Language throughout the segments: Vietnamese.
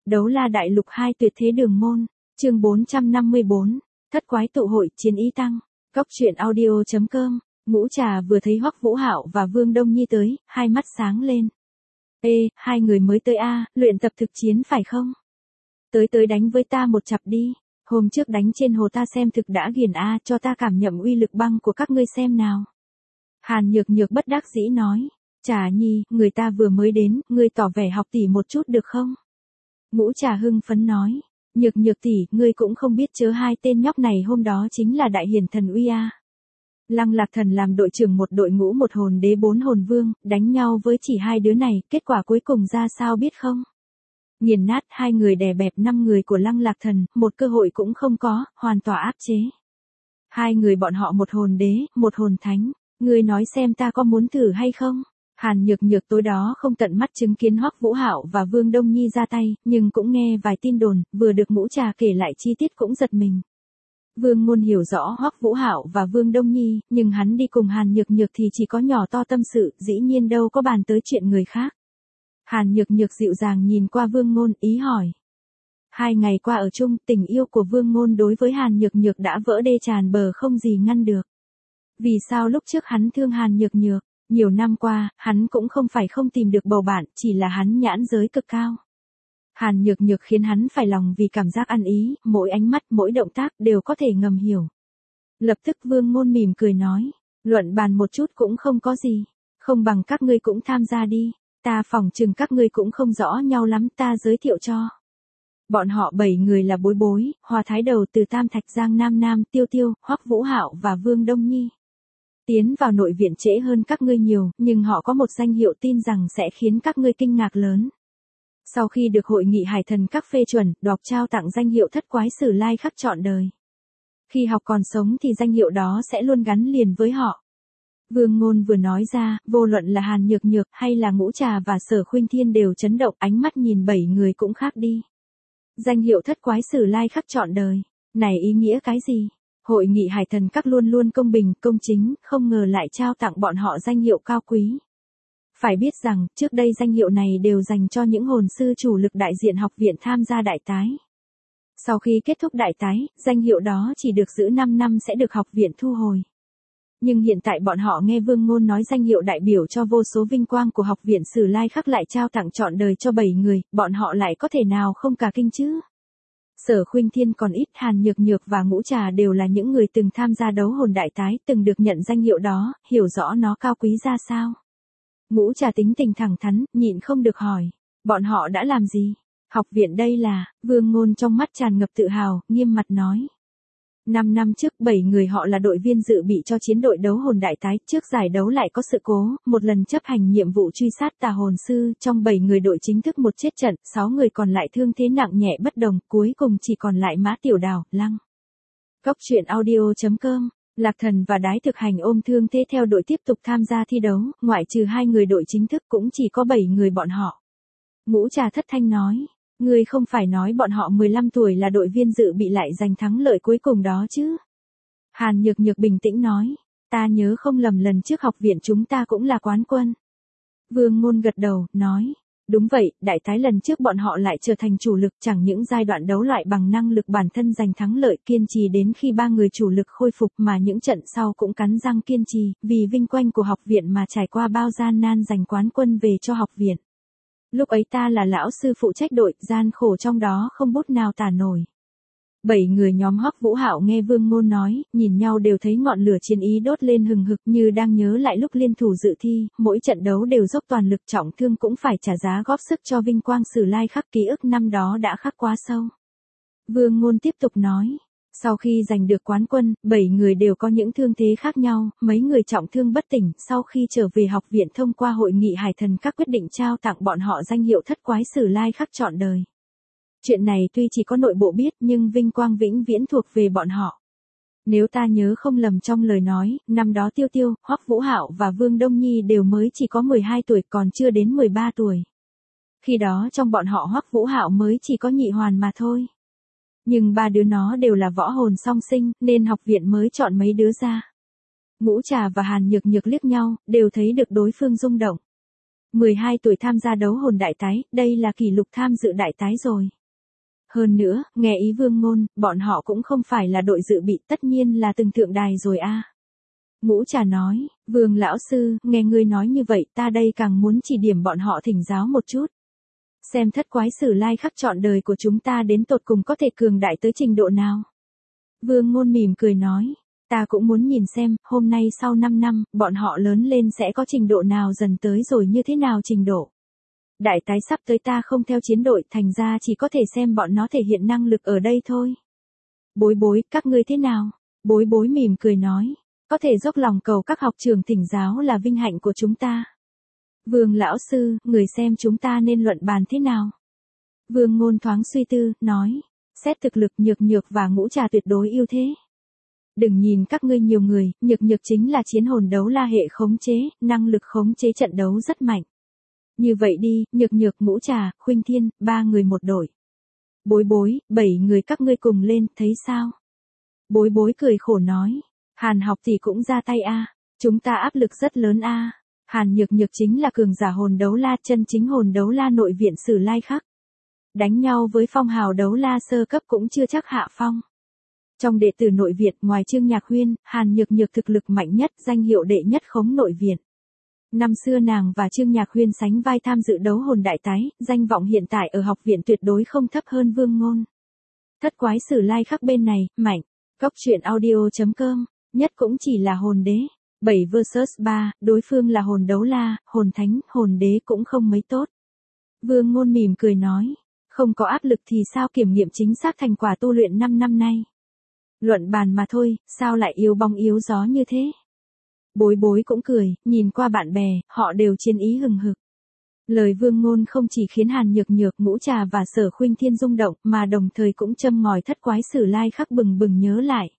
Đấu La Đại Lục 2 Tuyệt Thế Đường Môn, chương 454, Thất Quái Tụ Hội Chiến Ý Tăng, Cóc Truyện Audio.com. Ngũ Trà vừa thấy Hoắc Vũ Hạo và Vương Đông Nhi tới, hai mắt sáng lên. Ê, hai người mới tới a, luyện tập thực chiến phải không? Tới đánh với ta một chặp đi, hôm trước đánh trên hồ ta xem thực đã ghiền a, cho ta cảm nhận uy lực băng của các ngươi xem nào. Hàn Nhược Nhược bất đắc dĩ nói, Trà Nhi, người ta vừa mới đến, ngươi tỏ vẻ học tỷ một chút được không? Ngũ Trà hưng phấn nói, Nhược Nhược tỷ, ngươi cũng không biết chớ hai tên nhóc này hôm đó chính là đại hiển thần uy a. Lăng Lạc Thần làm đội trưởng một đội ngũ một hồn đế bốn hồn vương, đánh nhau với chỉ hai đứa này, kết quả cuối cùng ra sao biết không? Nghiền nát hai người đè bẹp 5 người của Lăng Lạc Thần, một cơ hội cũng không có, hoàn toàn áp chế. Hai người bọn họ một hồn đế, một hồn thánh, ngươi nói xem ta có muốn thử hay không? Hàn Nhược Nhược tối đó không tận mắt chứng kiến Hoắc Vũ Hạo và Vương Đông Nhi ra tay, nhưng cũng nghe vài tin đồn, vừa được Ngũ Trà kể lại chi tiết cũng giật mình. Vương Ngôn hiểu rõ Hoắc Vũ Hạo và Vương Đông Nhi, nhưng hắn đi cùng Hàn Nhược Nhược thì chỉ có nhỏ to tâm sự, dĩ nhiên đâu có bàn tới chuyện người khác. Hàn Nhược Nhược dịu dàng nhìn qua Vương Ngôn, ý hỏi. 2 ngày qua ở chung, tình yêu của Vương Ngôn đối với Hàn Nhược Nhược đã vỡ đê tràn bờ không gì ngăn được. Vì sao lúc trước hắn thương Hàn Nhược Nhược? Nhiều năm qua, hắn cũng không phải không tìm được bầu bạn, chỉ là hắn nhãn giới cực cao. Hàn Nhược Nhược khiến hắn phải lòng vì cảm giác ăn ý, mỗi ánh mắt, mỗi động tác đều có thể ngầm hiểu. Lập tức Vương Ngôn mỉm cười nói, luận bàn một chút cũng không có gì, không bằng các ngươi cũng tham gia đi, ta phỏng chừng các ngươi cũng không rõ nhau lắm, ta giới thiệu cho. Bọn họ 7 người là Bối Bối, Hoa Thái Đầu, Từ Tam Thạch, Giang Nam Nam, Tiêu Tiêu, Hoắc Vũ Hạo và Vương Đông Nhi. Tiến vào nội viện trễ hơn các ngươi nhiều, nhưng họ có một danh hiệu tin rằng sẽ khiến các ngươi kinh ngạc lớn. Sau khi được hội nghị Hải Thần các phê chuẩn, đoạt trao tặng danh hiệu Thất Quái Sử Lai khắc trọn đời. Khi học còn sống thì danh hiệu đó sẽ luôn gắn liền với họ. Vương Ngôn vừa nói ra, vô luận là Hàn Nhược Nhược hay là Ngũ Trà và Sở Khuynh Thiên đều chấn động, ánh mắt nhìn 7 người cũng khác đi. Danh hiệu Thất Quái Sử Lai khắc trọn đời, này ý nghĩa cái gì? Hội nghị Hải Thần các luôn luôn công bình, công chính, không ngờ lại trao tặng bọn họ danh hiệu cao quý. Phải biết rằng, trước đây danh hiệu này đều dành cho những hồn sư chủ lực đại diện học viện tham gia đại tái. Sau khi kết thúc đại tái, danh hiệu đó chỉ được giữ 5 năm sẽ được học viện thu hồi. Nhưng hiện tại bọn họ nghe Vương Ngôn nói danh hiệu đại biểu cho vô số vinh quang của học viện Sử Lai khắc lại trao tặng trọn đời cho 7 người, bọn họ lại có thể nào không cả kinh chứ? Sở Khuynh Thiên còn ít, Hàn Nhược Nhược và Ngũ Trà đều là những người từng tham gia đấu hồn đại tái, từng được nhận danh hiệu đó, hiểu rõ nó cao quý ra sao. Ngũ Trà tính tình thẳng thắn, nhịn không được hỏi, bọn họ đã làm gì? Học viện đây là, Vương Ngôn trong mắt tràn ngập tự hào, nghiêm mặt nói. 5 năm trước 7 người họ là đội viên dự bị cho chiến đội đấu hồn đại tái, trước giải đấu lại có sự cố, một lần chấp hành nhiệm vụ truy sát tà hồn sư, trong 7 người đội chính thức một chết trận, 6 người còn lại thương thế nặng nhẹ bất đồng, cuối cùng chỉ còn lại Mã Tiểu Đào, Lăng. Cóc Truyện Audio.com. Lạc Thần và Đái Thực Hành ôm thương thế theo đội tiếp tục tham gia thi đấu, ngoại trừ 2 người đội chính thức cũng chỉ có 7 người bọn họ. Ngũ Trà thất thanh nói, ngươi không phải nói bọn họ 15 tuổi là đội viên dự bị lại giành thắng lợi cuối cùng đó chứ? Hàn Nhược Nhược bình tĩnh nói, ta nhớ không lầm lần trước học viện chúng ta cũng là quán quân. Vương Ngôn gật đầu, nói, đúng vậy, đại tái lần trước bọn họ lại trở thành chủ lực, chẳng những giai đoạn đấu loại bằng năng lực bản thân giành thắng lợi, kiên trì đến khi 3 người chủ lực khôi phục, mà những trận sau cũng cắn răng kiên trì, vì vinh quang của học viện mà trải qua bao gian nan giành quán quân về cho học viện. Lúc ấy ta là lão sư phụ trách đội, gian khổ trong đó không bút nào tả nổi. 7 người nhóm Hoắc Vũ Hạo nghe Vương Ngôn nói, nhìn nhau đều thấy ngọn lửa chiến ý đốt lên hừng hực, như đang nhớ lại lúc liên thủ dự thi, mỗi trận đấu đều dốc toàn lực, trọng thương cũng phải trả giá góp sức cho vinh quang Sử Lai khắc, ký ức năm đó đã khắc quá sâu. Vương Ngôn tiếp tục nói, sau khi giành được quán quân, 7 người đều có những thương thế khác nhau, mấy người trọng thương bất tỉnh, sau khi trở về học viện thông qua hội nghị Hải Thần các quyết định trao tặng bọn họ danh hiệu Thất Quái Sử Lai khắc trọn đời. Chuyện này tuy chỉ có nội bộ biết nhưng vinh quang vĩnh viễn thuộc về bọn họ. Nếu ta nhớ không lầm trong lời nói, năm đó Tiêu Tiêu, Hoắc Vũ Hạo và Vương Đông Nhi đều mới chỉ có 12 tuổi, còn chưa đến 13 tuổi. Khi đó trong bọn họ Hoắc Vũ Hạo mới chỉ có nhị hoàn mà thôi. Nhưng 3 đứa nó đều là võ hồn song sinh, nên học viện mới chọn mấy đứa ra. Ngũ Trà và Hàn Nhược Nhược liếc nhau, đều thấy được đối phương rung động. 12 tuổi tham gia đấu hồn đại tái, đây là kỷ lục tham dự đại tái rồi. Hơn nữa, nghe ý Vương Ngôn, bọn họ cũng không phải là đội dự bị, tất nhiên là từng thượng đài rồi a. Ngũ Trà nói, Vương lão sư, nghe ngươi nói như vậy ta đây càng muốn chỉ điểm bọn họ thỉnh giáo một chút. Xem thất quái sử lai khắc trọn đời của chúng ta đến tột cùng có thể cường đại tới trình độ nào. Vương Ngôn mỉm cười nói, ta cũng muốn nhìn xem, hôm nay sau 5 năm, bọn họ lớn lên sẽ có trình độ nào dần tới rồi như thế nào trình độ. Đại tái sắp tới ta không theo chiến đội, thành ra chỉ có thể xem bọn nó thể hiện năng lực ở đây thôi. Bối bối, các ngươi thế nào? Bối bối mỉm cười nói, có thể dốc lòng cầu các học trường thỉnh giáo là vinh hạnh của chúng ta. Vương lão sư, người xem chúng ta nên luận bàn thế nào? Vương Ngôn thoáng suy tư, nói, xét thực lực Nhược Nhược và Ngũ Trà tuyệt đối ưu thế. Đừng nhìn các ngươi nhiều người, Nhược Nhược chính là chiến hồn đấu la hệ khống chế, năng lực khống chế trận đấu rất mạnh. Như vậy đi, Nhược Nhược, Ngũ Trà, Khuynh Thiên, 3 người một đội. Bối bối, 7 người các ngươi cùng lên, thấy sao? Bối bối cười khổ nói, Hàn học thì cũng ra tay a, chúng ta áp lực rất lớn a. Hàn Nhược Nhược chính là cường giả hồn đấu la, chân chính hồn đấu la nội viện sử lai khắc. Đánh nhau với phong hào đấu la sơ cấp cũng chưa chắc hạ phong. Trong đệ tử nội viện, ngoài Trương Nhạc Huyên, Hàn Nhược Nhược thực lực mạnh nhất, danh hiệu đệ nhất khống nội viện. Năm xưa nàng và Trương Nhạc Huyên sánh vai tham dự đấu hồn đại tái, danh vọng hiện tại ở học viện tuyệt đối không thấp hơn Vương Ngôn. Thất quái sử lai khắc bên này, mạnh. Cốc truyện audio.com, nhất cũng chỉ là hồn đế. 7 vs 3, đối phương là hồn đấu la, hồn thánh, hồn đế cũng không mấy tốt. Vương Ngôn mỉm cười nói, không có áp lực thì sao kiểm nghiệm chính xác thành quả tu luyện 5 năm nay. Luận bàn mà thôi, sao lại yếu bóng yếu gió như thế? Bối bối cũng cười, nhìn qua bạn bè, họ đều chiến ý hừng hực. Lời Vương Ngôn không chỉ khiến Hàn Nhược Nhược, Ngũ Trà và Sở Khuynh Thiên rung động, mà đồng thời cũng châm ngòi thất quái sử lai khắc bừng bừng nhớ lại.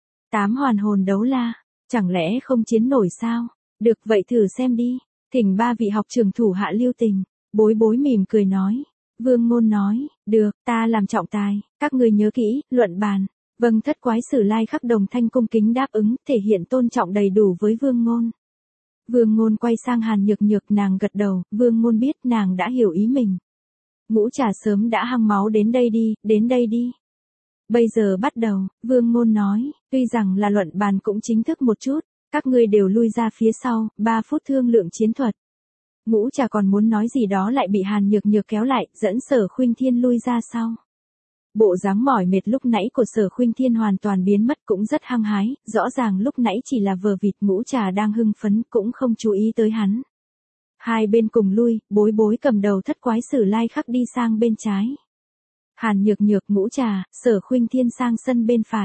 8 hoàn hồn đấu la, chẳng lẽ không chiến nổi sao? Được vậy thử xem đi, thỉnh 3 vị học trưởng thủ hạ lưu tình. Bối bối mỉm cười nói. Vương Ngôn nói, được, ta làm trọng tài, các người nhớ kỹ, luận bàn. Vâng, thất quái sử lai khắc đồng thanh cung kính đáp ứng, thể hiện tôn trọng đầy đủ với Vương Ngôn. Vương Ngôn quay sang Hàn Nhược Nhược, nàng gật đầu, Vương Ngôn biết nàng đã hiểu ý mình. Ngũ Trà sớm đã hăng máu, đến đây đi, đến đây đi. Bây giờ bắt đầu, Vương Ngôn nói, tuy rằng là luận bàn cũng chính thức một chút, các ngươi đều lui ra phía sau, 3 phút thương lượng chiến thuật. Ngũ Trà còn muốn nói gì đó lại bị Hàn Nhược Nhược kéo lại, dẫn Sở Khuynh Thiên lui ra sau. Bộ dáng mỏi mệt lúc nãy của Sở Khuynh Thiên hoàn toàn biến mất, cũng rất hăng hái, rõ ràng lúc nãy chỉ là vờ vịt. Ngũ Trà đang hưng phấn cũng không chú ý tới hắn. Hai bên cùng lui, bối bối cầm đầu thất quái sử lai khắc đi sang bên trái. Hàn Nhược Nhược, Ngũ Trà, Sở Khuynh Thiên sang sân bên phải.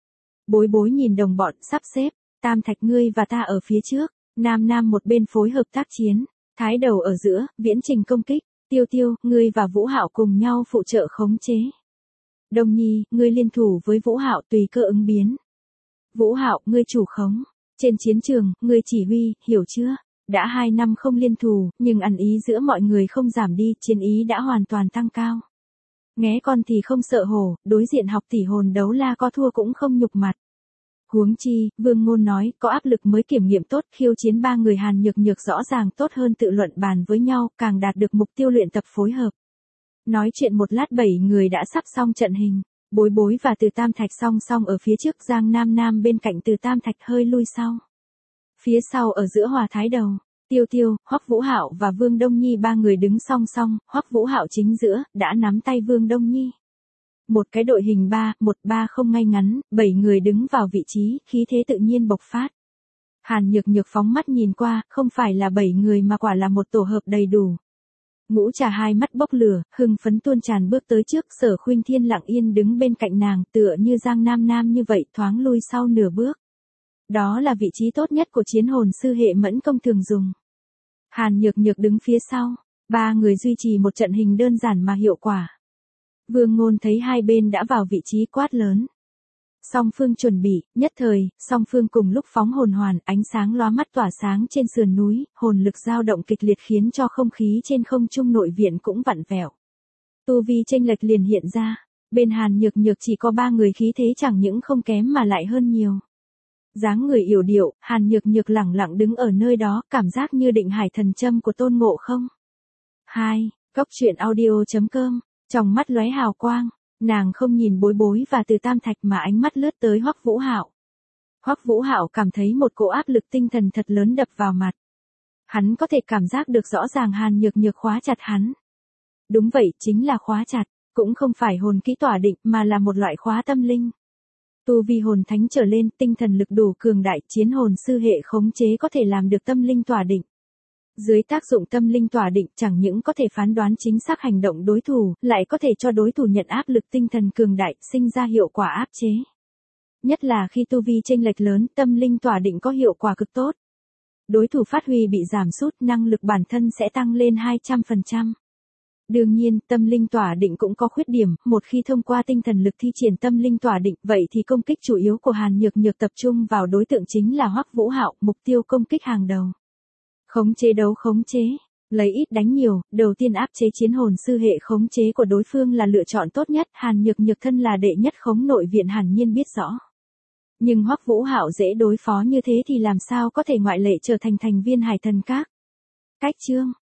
Bối bối nhìn đồng bọn sắp xếp, Tam Thạch ngươi và ta ở phía trước, Nam Nam một bên phối hợp tác chiến, Thái Đầu ở giữa, viễn trình công kích, Tiêu Tiêu, ngươi và Vũ Hạo cùng nhau phụ trợ khống chế. Đông Nhi, ngươi liên thủ với Vũ Hạo tùy cơ ứng biến. Vũ Hạo, ngươi chủ khống. Trên chiến trường, ngươi chỉ huy, hiểu chưa? Đã 2 năm không liên thủ, nhưng ăn ý giữa mọi người không giảm đi, chiến ý đã hoàn toàn tăng cao. Nghé con thì không sợ hổ, đối diện học tỷ hồn đấu la có thua cũng không nhục mặt. Huống chi, Vương Ngôn nói, có áp lực mới kiểm nghiệm tốt, khiêu chiến 3 người Hàn Nhược Nhược rõ ràng tốt hơn tự luận bàn với nhau, càng đạt được mục tiêu luyện tập phối hợp. Nói chuyện một lát 7 người đã sắp xong trận hình, bối bối và Từ Tam Thạch song song ở phía trước, Giang Nam Nam bên cạnh Từ Tam Thạch hơi lui sau. Phía sau ở giữa Hòa Thái Đầu, Tiêu Tiêu, Hoắc Vũ Hạo và Vương Đông Nhi 3 người đứng song song, Hoắc Vũ Hạo chính giữa, đã nắm tay Vương Đông Nhi. Một cái đội hình 3-1-3 không ngay ngắn, 7 người đứng vào vị trí, khí thế tự nhiên bộc phát. Hàn Nhược Nhược phóng mắt nhìn qua, không phải là 7 người mà quả là một tổ hợp đầy đủ. Ngũ Trà hai mắt bốc lửa, hưng phấn tuôn tràn bước tới trước, Sở Khuynh Thiên lặng yên đứng bên cạnh nàng, tựa như Giang Nam Nam như vậy, thoáng lui sau nửa bước. Đó là vị trí tốt nhất của chiến hồn sư hệ mẫn công thường dùng. Hàn Nhược Nhược đứng phía sau, 3 người duy trì một trận hình đơn giản mà hiệu quả. Vương Ngôn thấy hai bên đã vào vị trí, quát lớn. Song phương chuẩn bị, nhất thời, song phương cùng lúc phóng hồn hoàn, ánh sáng lóa mắt tỏa sáng trên sườn núi, hồn lực dao động kịch liệt khiến cho không khí trên không trung nội viện cũng vặn vẹo. Tu vi chênh lệch liền hiện ra, bên Hàn Nhược Nhược chỉ có 3 người khí thế chẳng những không kém mà lại hơn nhiều. Dáng người yểu điệu, Hàn Nhược Nhược lẳng lặng đứng ở nơi đó, cảm giác như định hải thần châm của Tôn Ngộ Không. 2. Cốc truyện audio.com, trong mắt lóe hào quang. Nàng không nhìn Bối Bối và Từ Tam Thạch mà ánh mắt lướt tới Hoắc Vũ Hạo. Hoắc Vũ Hạo cảm thấy một cỗ áp lực tinh thần thật lớn đập vào mặt. Hắn có thể cảm giác được rõ ràng Hàn Nhược Nhược khóa chặt hắn. Đúng vậy, chính là khóa chặt, cũng không phải hồn kỹ tỏa định mà là một loại khóa tâm linh. Tu vi hồn thánh trở lên, tinh thần lực đủ cường đại, chiến hồn sư hệ khống chế có thể làm được tâm linh tỏa định. Dưới tác dụng tâm linh tỏa định chẳng những có thể phán đoán chính xác hành động đối thủ, lại có thể cho đối thủ nhận áp lực tinh thần cường đại, sinh ra hiệu quả áp chế. Nhất là khi tu vi chênh lệch lớn, tâm linh tỏa định có hiệu quả cực tốt. Đối thủ phát huy bị giảm sút, năng lực bản thân sẽ tăng lên 200%. Đương nhiên, tâm linh tỏa định cũng có khuyết điểm, một khi thông qua tinh thần lực thi triển tâm linh tỏa định, vậy thì công kích chủ yếu của Hàn Nhược Nhược tập trung vào đối tượng chính là Hoắc Vũ Hạo, mục tiêu công kích hàng đầu. Khống chế đấu khống chế, lấy ít đánh nhiều, đầu tiên áp chế chiến hồn sư hệ khống chế của đối phương là lựa chọn tốt nhất, Hàn Nhược Nhược thân là đệ nhất khống nội viện hẳn nhiên biết rõ. Nhưng Hoắc Vũ Hạo dễ đối phó như thế thì làm sao có thể ngoại lệ trở thành thành viên Hải Thần Các. Cách chương